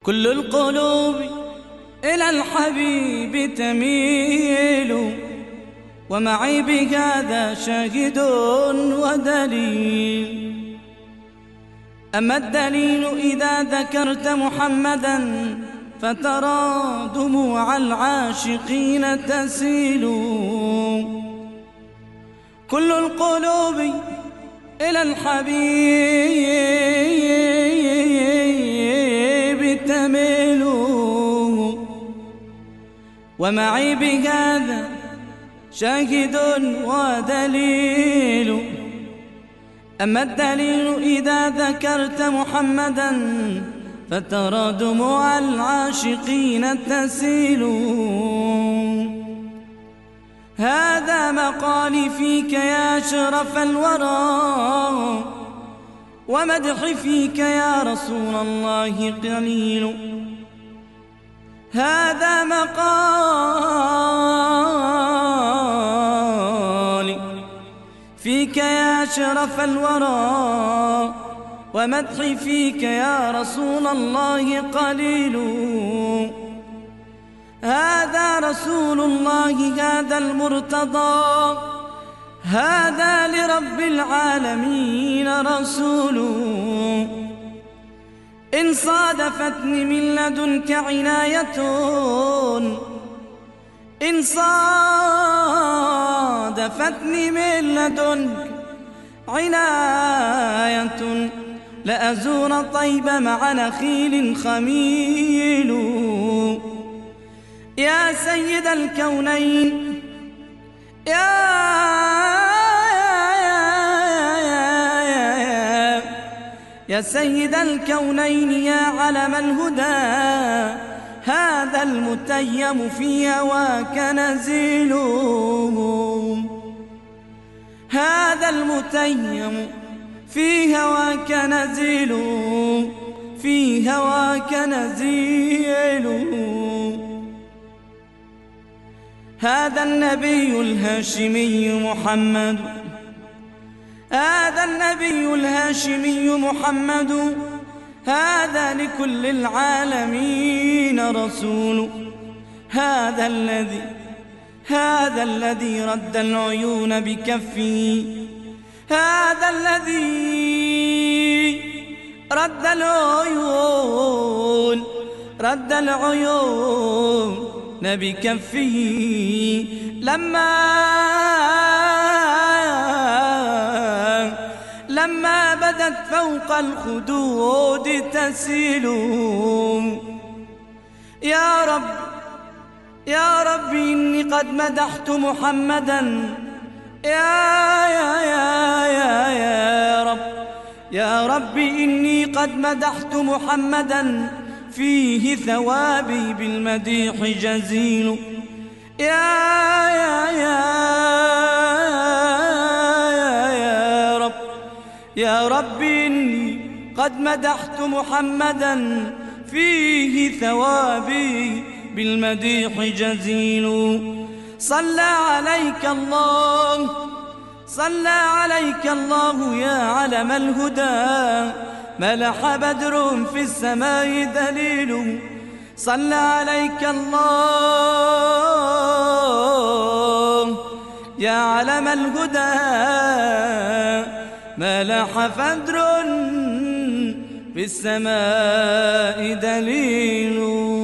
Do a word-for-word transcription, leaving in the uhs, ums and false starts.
كل القلوب إلى الحبيب تميل، ومعي بهذا شاهد ودليل. أما الدليل إذا ذكرت محمدا فترى دموع العاشقين تسيل. كل القلوب إلى الحبيب تميل، ومعي بهذا شاهد ودليل. أما الدليل إذا ذكرت محمدا فترى دموع العاشقين تسيل. هذا مقالي فيك يا أشرف الورى، ومدحي فيك يا رسول الله قليل. هذا مقالي فيك يا أشرف الورى، ومدحي فيك يا رسول الله قليل. هذا رسول الله، هذا المرتضى، هذا لرب العالمين رسول. إن صادفتني من لدنك عناية، إن صادفتني من لدنك عناية، لأزور طيب مع نخيل خميل. يا سيد الكونين، يا يا سيد الكونين، يا علم الهدى، هذا المتيم في هواك نزيل. هذا المتيم في هواك نزيل، في هواك نزيل. هذا النبي الهاشمي محمد، هذا النبي الهاشمي محمد، هذا لكل العالمين رسول. هذا الذي هذا الذي رد العيون بكفه، هذا الذي رد العيون رد العيون بكفه، لما لما بدت فوق الخدود تسيل. يا رب يا رب إني قد مدحت محمدا، يا يا يا يا يا رب يا رب إني قد مدحت محمدا، فيه ثوابي بالمديح جزيل. يا يا يا يا رب يا رب إني قد مدحت محمدا، فيه ثوابي بالمديح جزيل. صلى عليك الله، صلى عليك الله يا علم الهدى، ملح بدر في السماء دليل. صلى عليك الله يا علم الهدى، ملح بدر في السماء دليل.